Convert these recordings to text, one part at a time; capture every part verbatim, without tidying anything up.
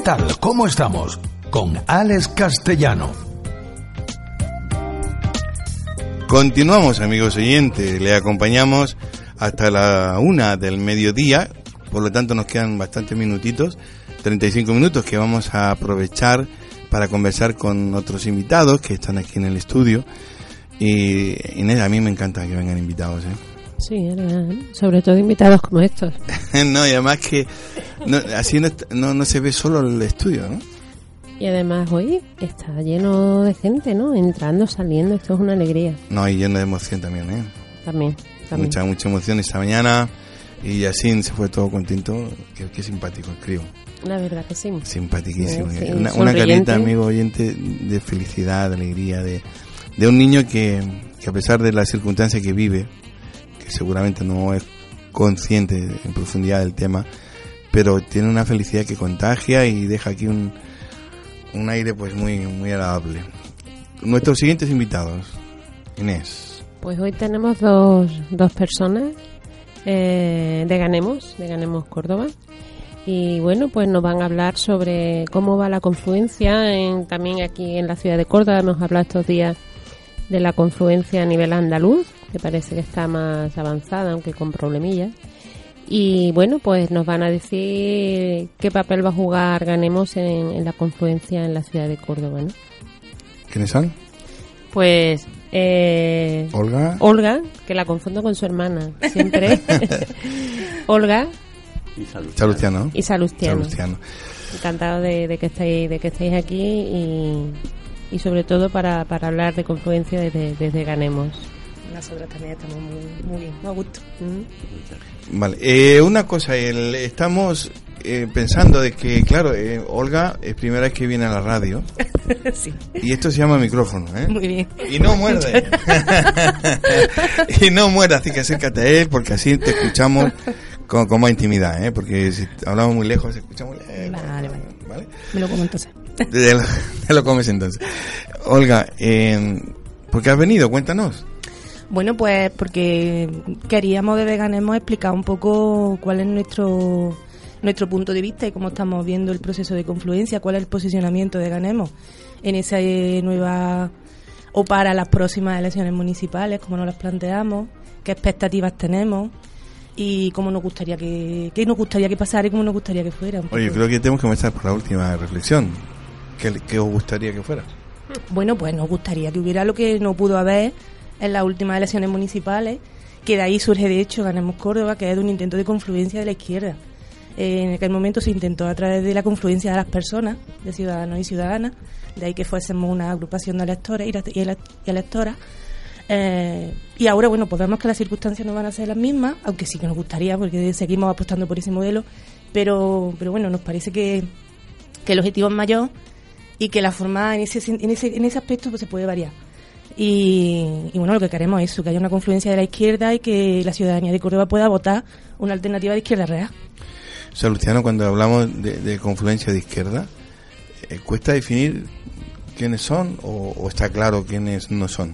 tal? ¿Cómo estamos? Con Alex Castellano. Continuamos, amigos oyentes, le acompañamos hasta la una del mediodía, por lo tanto nos quedan bastantes minutitos, treinta y cinco minutos que vamos a aprovechar para conversar con otros invitados que están aquí en el estudio. Y Inés, a mí me encanta que vengan invitados, ¿eh? Sí, sobre todo invitados como estos. No, y además que no, así no, no, no se ve solo el estudio, ¿no? Y además hoy está lleno de gente, ¿no? Entrando, saliendo, esto es una alegría. No, y lleno de emoción también, ¿eh? También, también. Mucha, mucha emoción esta mañana y así se fue todo contento. Qué, qué simpático el crío. La verdad que sí. Simpaticísimo. Sí, sí, una, una carita, amigo oyente, de felicidad, de alegría, de, de un niño que, que a pesar de las circunstancias que vive, que seguramente no es consciente en profundidad del tema, pero tiene una felicidad que contagia y deja aquí un, un aire pues muy, muy agradable. Nuestros siguientes invitados, Inés. Pues hoy tenemos dos, dos personas eh, de Ganemos, de Ganemos Córdoba. Y bueno, pues nos van a hablar sobre cómo va la confluencia en, también aquí en la ciudad de Córdoba. Hemos hablado estos días de la confluencia a nivel andaluz, que parece que está más avanzada, aunque con problemillas. Y bueno, pues nos van a decir qué papel va a jugar Ganemos en, en la confluencia en la ciudad de Córdoba, ¿no? ¿Quiénes son? Pues eh, Olga. Olga, que la confundo con su hermana, siempre. Olga. Y Salustiano. Y Salustiano. Salustiano. Encantado de, de que estéis, de que estéis aquí y, y sobre todo para, para hablar de confluencia desde, desde Ganemos. Nosotros también estamos muy, muy bien, muy a gusto. Uh-huh. Vale, eh, una cosa, el, estamos eh, pensando de que, claro, eh, Olga es primera vez que viene a la radio. Sí. Y esto se llama micrófono, ¿eh? Muy bien. Y no muerde. Y no muerde, así que acércate a él porque así te escuchamos con, con más intimidad, ¿eh? Porque si hablamos muy lejos, escuchamos lejos. Vale, vale. ¿Vale? Me lo como entonces. Te lo, te lo comes entonces. Olga, eh, ¿por qué has venido? Cuéntanos. Bueno, pues porque queríamos desde Ganemos explicar un poco cuál es nuestro nuestro punto de vista y cómo estamos viendo el proceso de confluencia, cuál es el posicionamiento de Ganemos en esa nueva o para las próximas elecciones municipales, cómo nos las planteamos, qué expectativas tenemos y cómo nos gustaría que qué nos gustaría que pasara y cómo nos gustaría que fuera. Oye, yo creo que tenemos que comenzar por la última reflexión. ¿Qué, qué os gustaría que fuera? Bueno, pues nos gustaría que hubiera lo que no pudo haber en las últimas elecciones municipales, que de ahí surge de hecho Ganemos Córdoba, que es de un intento de confluencia de la izquierda. Eh, en aquel momento se intentó a través de la confluencia de las personas, de ciudadanos y ciudadanas, de ahí que fuésemos una agrupación de electores y electoras. Eh, y ahora, bueno, pues vemos que las circunstancias no van a ser las mismas, aunque sí que nos gustaría, porque seguimos apostando por ese modelo, pero pero bueno, nos parece que, que el objetivo es mayor y que la forma en ese, en ese, en ese aspecto pues se puede variar. Y, y bueno, lo que queremos es eso, que haya una confluencia de la izquierda y que la ciudadanía de Córdoba pueda votar una alternativa de izquierda real. Salustiano, cuando hablamos de, de confluencia de izquierda, eh, ¿cuesta definir quiénes son o, o está claro quiénes no son?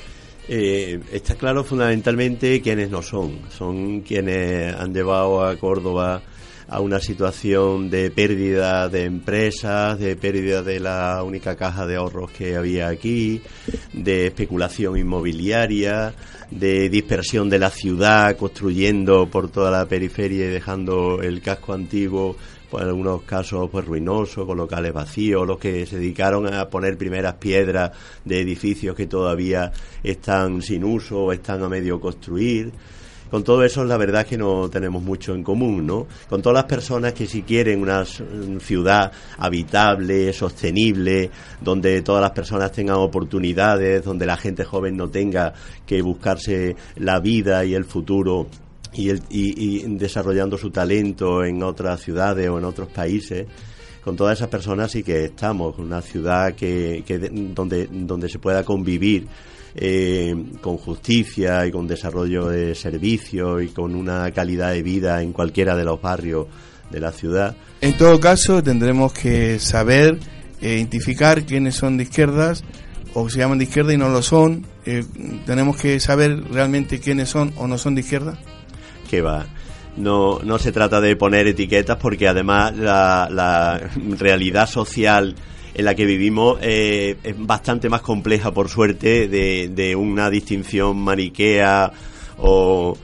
Eh, está claro fundamentalmente quiénes no son. Son quienes han llevado a Córdoba a una situación de pérdida de empresas, de pérdida de la única caja de ahorros que había aquí, de especulación inmobiliaria, de dispersión de la ciudad, construyendo por toda la periferia y dejando el casco antiguo, pues en algunos casos pues ruinoso, con locales vacíos, los que se dedicaron a poner primeras piedras de edificios que todavía están sin uso o están a medio construir. Con todo eso, la verdad es que no tenemos mucho en común, ¿no? Con todas las personas que si quieren una ciudad habitable, sostenible, donde todas las personas tengan oportunidades, donde la gente joven no tenga que buscarse la vida y el futuro y, el, y, y desarrollando su talento en otras ciudades o en otros países. Con todas esas personas sí que estamos, una ciudad que, que donde, donde se pueda convivir Eh, con justicia y con desarrollo de servicios y con una calidad de vida en cualquiera de los barrios de la ciudad. En todo caso tendremos que saber eh, identificar quiénes son de izquierdas o se llaman de izquierda y no lo son. Eh, tenemos que saber realmente quiénes son o no son de izquierda. ¿Qué va? no, no se trata de poner etiquetas, porque además la, la realidad social en la que vivimos eh, es bastante más compleja, por suerte, de, de una distinción maniquea o,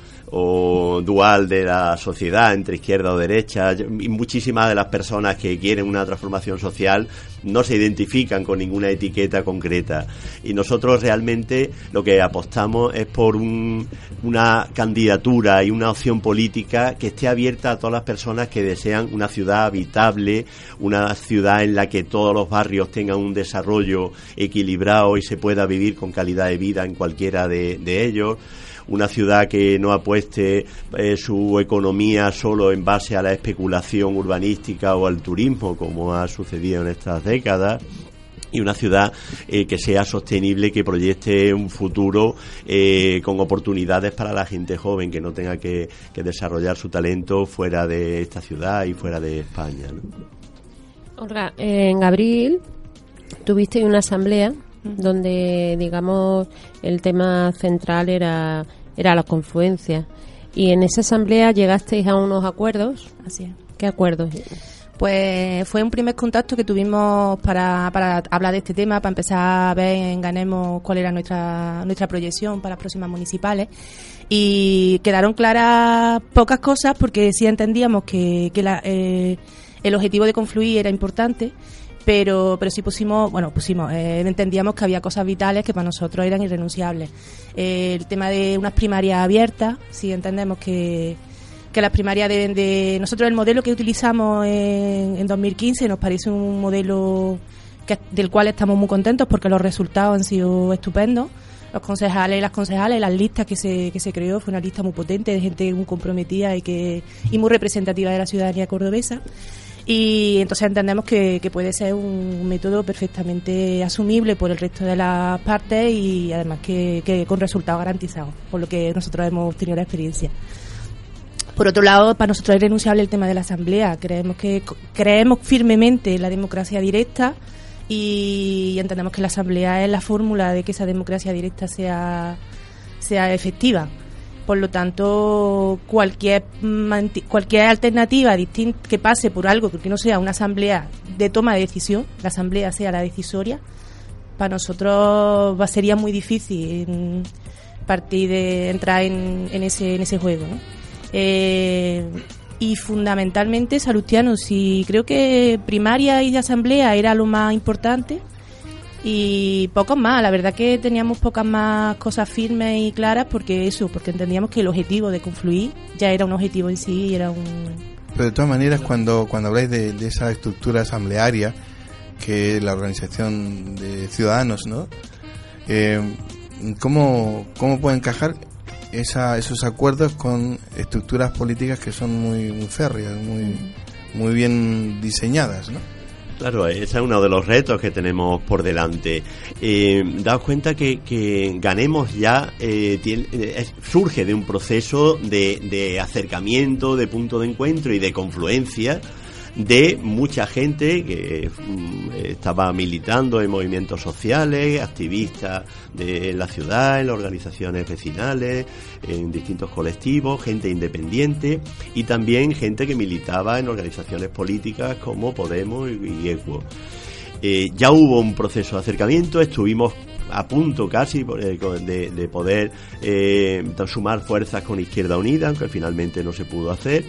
o dual de la sociedad entre izquierda o derecha. Y muchísimas de las personas que quieren una transformación social no se identifican con ninguna etiqueta concreta, y nosotros realmente lo que apostamos es por un, una candidatura y una opción política que esté abierta a todas las personas que desean una ciudad habitable, una ciudad en la que todos los barrios tengan un desarrollo equilibrado y se pueda vivir con calidad de vida en cualquiera de, de ellos. Una ciudad que no apueste eh, su economía solo en base a la especulación urbanística o al turismo, como ha sucedido en estas décadas. Y una ciudad eh, que sea sostenible, que proyecte un futuro eh, con oportunidades para la gente joven, que no tenga que, que desarrollar su talento fuera de esta ciudad y fuera de España, ¿no? Olga, en abril tuviste una asamblea donde, digamos, el tema central era era la confluencia, y en esa asamblea llegasteis a unos acuerdos. Así es. ¿Qué acuerdos? Pues fue un primer contacto que tuvimos para, para hablar de este tema, para empezar a ver en Ganemos cuál era nuestra nuestra proyección para las próximas municipales, y quedaron claras pocas cosas, porque sí entendíamos que, que la, eh, el objetivo de confluir era importante, pero pero sí pusimos, bueno, pusimos, eh, entendíamos que había cosas vitales que para nosotros eran irrenunciables. Eh, el tema de unas primarias abiertas, sí entendemos que, que las primarias deben de... Nosotros el modelo que utilizamos en, en dos mil quince nos parece un modelo que, del cual estamos muy contentos, porque los resultados han sido estupendos. Los concejales y las concejales, las listas que se que se creó, fue una lista muy potente, de gente muy comprometida y que y muy representativa de la ciudadanía cordobesa. Y entonces entendemos que, que puede ser un método perfectamente asumible por el resto de las partes, y además que, que con resultados garantizados, por lo que nosotros hemos tenido la experiencia. Por otro lado, para nosotros es irrenunciable el tema de la asamblea. Creemos que creemos firmemente en la democracia directa, y entendemos que la asamblea es la fórmula de que esa democracia directa sea sea efectiva. Por lo tanto, cualquier cualquier alternativa distinta que pase por algo que no sea una asamblea de toma de decisión, la asamblea sea la decisoria, para nosotros va sería muy difícil partir de entrar en, en ese en ese juego, ¿no? Eh, y fundamentalmente, Salustiano, sí, creo que primaria y asamblea era lo más importante, y pocos más. La verdad que teníamos pocas más cosas firmes y claras, porque eso, porque entendíamos que el objetivo de confluir ya era un objetivo en sí, y era un... Pero de todas maneras, cuando cuando habláis de, de esa estructura asamblearia, que es la organización de ciudadanos, ¿no? Eh, ¿cómo, ¿Cómo puede encajar esa, esos acuerdos con estructuras políticas que son muy, muy férreas, muy, muy bien diseñadas, ¿no? Claro, ese es uno de los retos que tenemos por delante. Eh, daos cuenta que, que Ganemos ya eh, tiene, eh, surge de un proceso de, de acercamiento, de punto de encuentro y de confluencia de mucha gente que mm, estaba militando en movimientos sociales, activistas de la ciudad, en las organizaciones vecinales, en distintos colectivos, gente independiente, y también gente que militaba en organizaciones políticas como Podemos y, y Equo. Eh, ya hubo un proceso de acercamiento, estuvimos a punto casi de, de poder eh, sumar fuerzas con Izquierda Unida, aunque finalmente no se pudo hacer,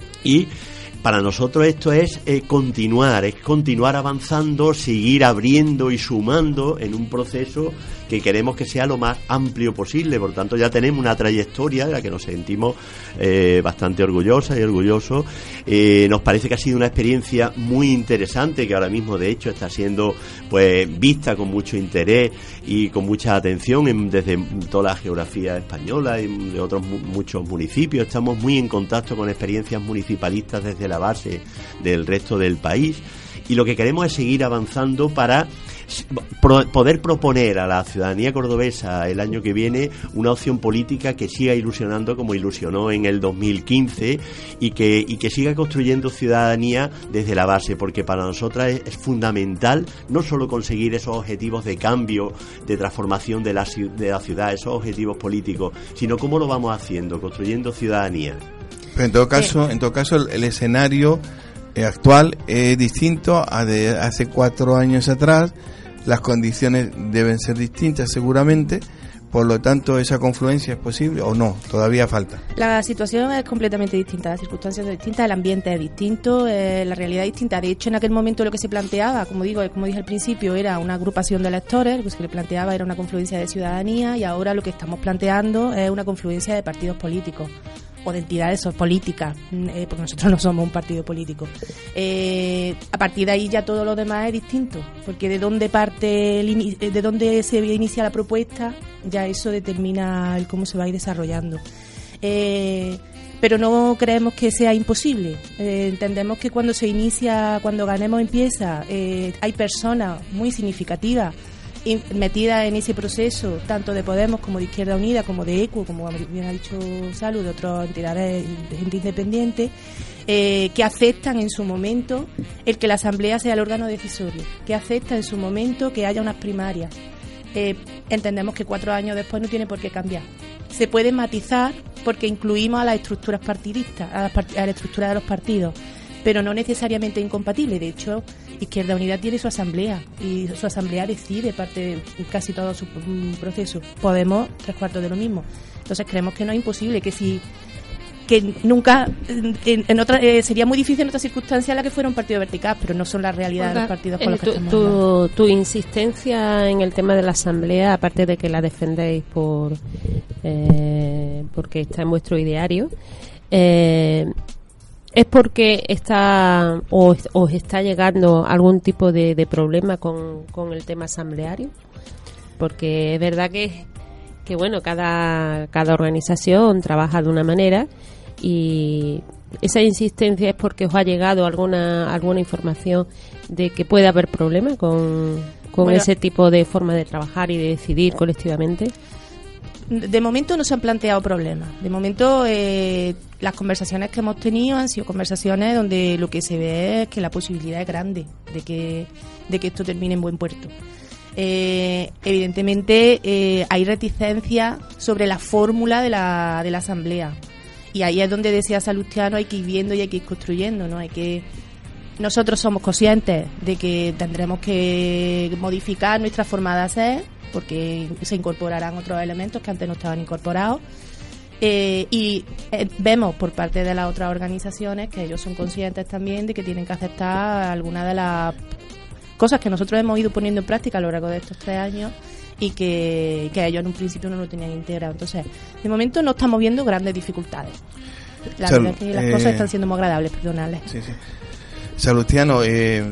y para nosotros esto es eh, continuar, es continuar avanzando, seguir abriendo y sumando en un proceso que queremos que sea lo más amplio posible. Por tanto, ya tenemos una trayectoria de la que nos sentimos eh, bastante orgullosas y orgullosos. Eh, nos parece que ha sido una experiencia muy interesante, que ahora mismo de hecho está siendo pues vista con mucho interés y con mucha atención en, desde toda la geografía española y de otros mu- muchos municipios. Estamos muy en contacto con experiencias municipalistas desde la base del resto del país, y lo que queremos es seguir avanzando para pro- poder proponer a la ciudadanía cordobesa el año que viene una opción política que siga ilusionando como ilusionó en el dos mil quince, y que, y que siga construyendo ciudadanía desde la base, porque para nosotras es, es fundamental no solo conseguir esos objetivos de cambio, de transformación de la, de la ciudad, esos objetivos políticos, sino cómo lo vamos haciendo, construyendo ciudadanía. Pero en todo caso, eh, en todo caso el, el escenario eh, actual es distinto a de hace cuatro años atrás. Las condiciones deben ser distintas seguramente. Por lo tanto, ¿esa confluencia es posible o no? Todavía falta. La situación es completamente distinta, las circunstancias son distintas, el ambiente es distinto, eh, la realidad es distinta. De hecho, en aquel momento lo que se planteaba, como digo, como dije al principio, era una agrupación de electores, lo que se le planteaba era una confluencia de ciudadanía, y ahora lo que estamos planteando es una confluencia de partidos políticos o de entidades políticas, eh, porque nosotros no somos un partido político. Eh, a partir de ahí ya todo lo demás es distinto, porque de dónde parte, el, de dónde se inicia la propuesta, ya eso determina el cómo se va a ir desarrollando. Eh, pero no creemos que sea imposible. Eh, entendemos que cuando se inicia, cuando Ganemos empieza, eh, hay personas muy significativas metida en ese proceso, tanto de Podemos como de Izquierda Unida, como de ECUO, como bien ha dicho Salud, de otras entidades de gente independiente, eh, que aceptan en su momento el que la Asamblea sea el órgano decisorio, que aceptan en su momento que haya unas primarias. Eh, entendemos que cuatro años después no tiene por qué cambiar. Se puede matizar porque incluimos a las estructuras partidistas, a la, part- a la estructura de los partidos, pero no necesariamente incompatible. De hecho, Izquierda Unida tiene su asamblea y su asamblea decide parte de casi todo su proceso. Podemos, tres cuartos de lo mismo. Entonces creemos que no es imposible, que si que nunca en, en otra eh, sería muy difícil en otras circunstancias la que fuera un partido vertical, pero no son la realidad de los partidos con eh, los que tu, estamos tu, hablando. tu insistencia en el tema de la asamblea, aparte de que la defendéis por eh, porque está en vuestro ideario, eh, ¿es porque está o os está llegando algún tipo de, de problema con, con el tema asambleario? Porque es verdad que, que bueno, cada, cada organización trabaja de una manera, y esa insistencia es porque os ha llegado alguna alguna información de que puede haber problemas con, con bueno, ese tipo de forma de trabajar y de decidir colectivamente. De momento no se han planteado problemas. De momento eh, las conversaciones que hemos tenido han sido conversaciones donde lo que se ve es que la posibilidad es grande de que, de que esto termine en buen puerto. Eh, evidentemente eh, hay reticencia sobre la fórmula de la, de la asamblea, y ahí es donde decía Salustiano, hay que ir viendo y hay que ir construyendo, ¿no? Hay que nosotros somos conscientes de que tendremos que modificar nuestra forma de hacer, porque se incorporarán otros elementos que antes no estaban incorporados, eh, y eh, vemos por parte de las otras organizaciones que ellos son conscientes también de que tienen que aceptar algunas de las cosas que nosotros hemos ido poniendo en práctica a lo largo de estos tres años y que, que ellos en un principio no lo tenían integrado. Entonces, de momento no estamos viendo grandes dificultades. La Sal, verdad es que las eh, cosas están siendo muy agradables, perdonadles. Sí, sí. Salustiano, eh,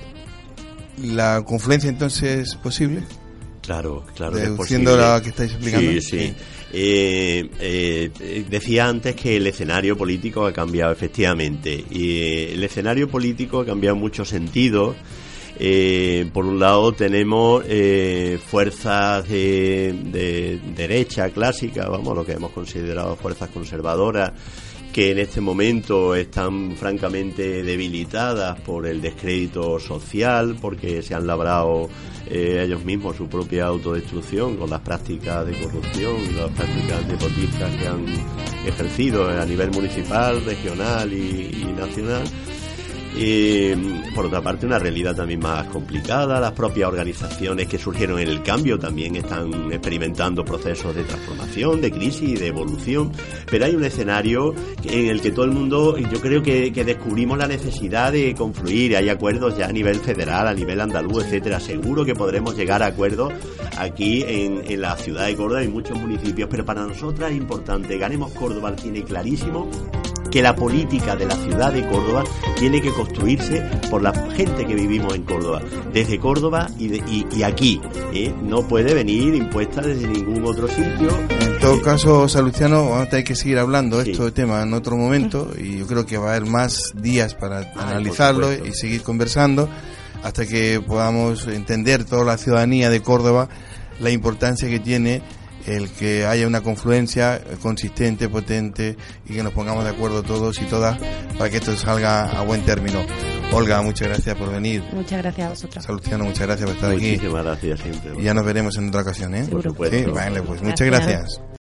¿la confluencia entonces es posible? Claro, claro. Deduciendo la que estáis explicando. Sí, sí. sí. Eh, eh, decía antes que el escenario político ha cambiado, efectivamente. Y el escenario político ha cambiado en muchos sentidos. Eh, por un lado tenemos eh, fuerzas de, de derecha clásica, vamos, lo que hemos considerado fuerzas conservadoras, que en este momento están francamente debilitadas por el descrédito social, porque se han labrado eh, ellos mismos su propia autodestrucción con las prácticas de corrupción y las prácticas nepotistas que han ejercido a nivel municipal, regional y, y nacional. Eh, por otra parte, una realidad también más complicada. Las propias organizaciones que surgieron en el cambio también están experimentando procesos de transformación, de crisis y de evolución, pero hay un escenario en el que todo el mundo, yo creo que, que descubrimos la necesidad de confluir. Hay acuerdos ya a nivel federal, a nivel andaluz, etcétera. Seguro que podremos llegar a acuerdos aquí en, en la ciudad de Córdoba y en muchos municipios, pero para nosotras es importante. Ganemos Córdoba tiene clarísimo que la política de la ciudad de Córdoba tiene que construirse por la gente que vivimos en Córdoba, desde Córdoba y, de, y, y aquí, ¿eh? No puede venir impuesta desde ningún otro sitio. En todo caso, Salustiano, vamos a tener que seguir hablando de sí. estos temas en otro momento, y yo creo que va a haber más días para ah, analizarlo y seguir conversando hasta que podamos entender toda la ciudadanía de Córdoba la importancia que tiene el que haya una confluencia consistente, potente, y que nos pongamos de acuerdo todos y todas para que esto salga a buen término. Olga, muchas gracias por venir. Muchas gracias a vosotros. Salustiano, muchas gracias por estar Muchísimas aquí. Muchísimas gracias siempre. Y ya nos veremos en otra ocasión, ¿eh? Por supuesto. Sí, vale, pues gracias. muchas gracias.